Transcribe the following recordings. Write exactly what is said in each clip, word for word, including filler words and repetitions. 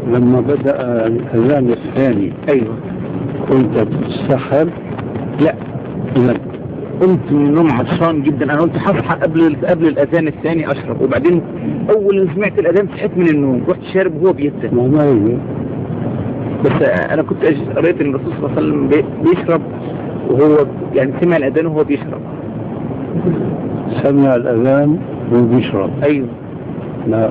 لما بدأ الأذان الثاني أيوة كنت تتسحر؟ لا لا. قمت من النوم عطشان جدا. أنا قلت هصحى قبل قبل الأذان الثاني أشرب، وبعدين أول ما سمعت الأذان صحيت من النوم رحت شارب وهو بيتسن. ما ما هي بس أنا كنت قريت إن الرسول صلى الله عليه وسلم بيشرب وهو يعني سمع الأذان وهو بيشرب. سمع الأذان وهو بيشرب؟ أيوة. لا،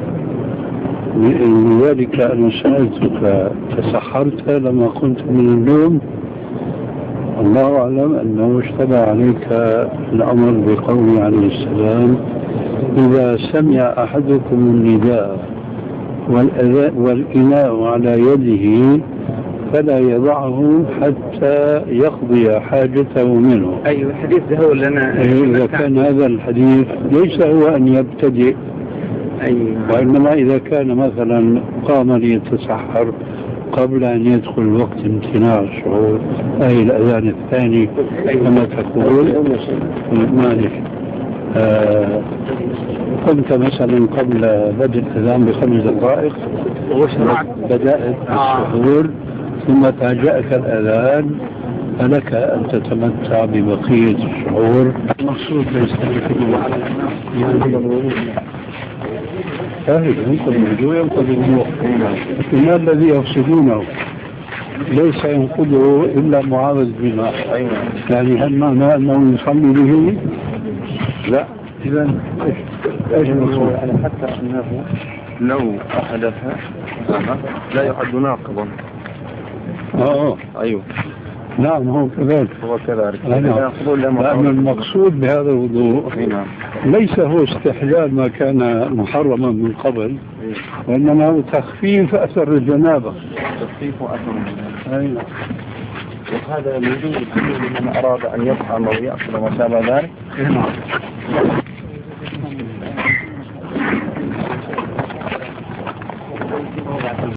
لذلك أنا سألتك تسحرت لما كنت من النوم؟ الله أعلم أنه اشتبه عليك الأمر بقوله عليه السلام: إذا سمع أحدكم النداء والإناء على يده فلا يضعه حتى يقضي حاجته منه. أيوة الحديث ده هو اللي أنا إذا كان هذا الحديث ليس هو أن يبتدئ. أيوة. وإنما إذا كان مثلا قام ليتسحر قبل أن يدخل وقت امتناع الشعور، أي الأذان الثاني كما تقول، مالك آه كنت مثلا قبل بدء الأذان بخمس دقائق بدأت الشعور ثم فاجأك الأذان، فلك أن تتمتع ببقية الشعور. المقصود ليس فاهم، ينقض الوضوء ينقض الوضوء، لكن الذي يقصدونه ليس ينقضه إلا معاوذ بماء. يعني هل معنى أنه يصلي به؟ لا. إذا إيش المقصود؟ يعني حتى أنه لو أحدث لا يعد ناقضا. آه أيوه نعم هو كذلك. هو كذلك. لأن المقصود بهذا الوضوء ليس هو استحلال ما كان محرما من قبل، وإنما هو تخفيف أثر الجنابة. تخفيف أثر الجنابة. أيوة. وهذا موجود لمن أراد أن يطعم أو يأكل وما شابه ذلك. نعم.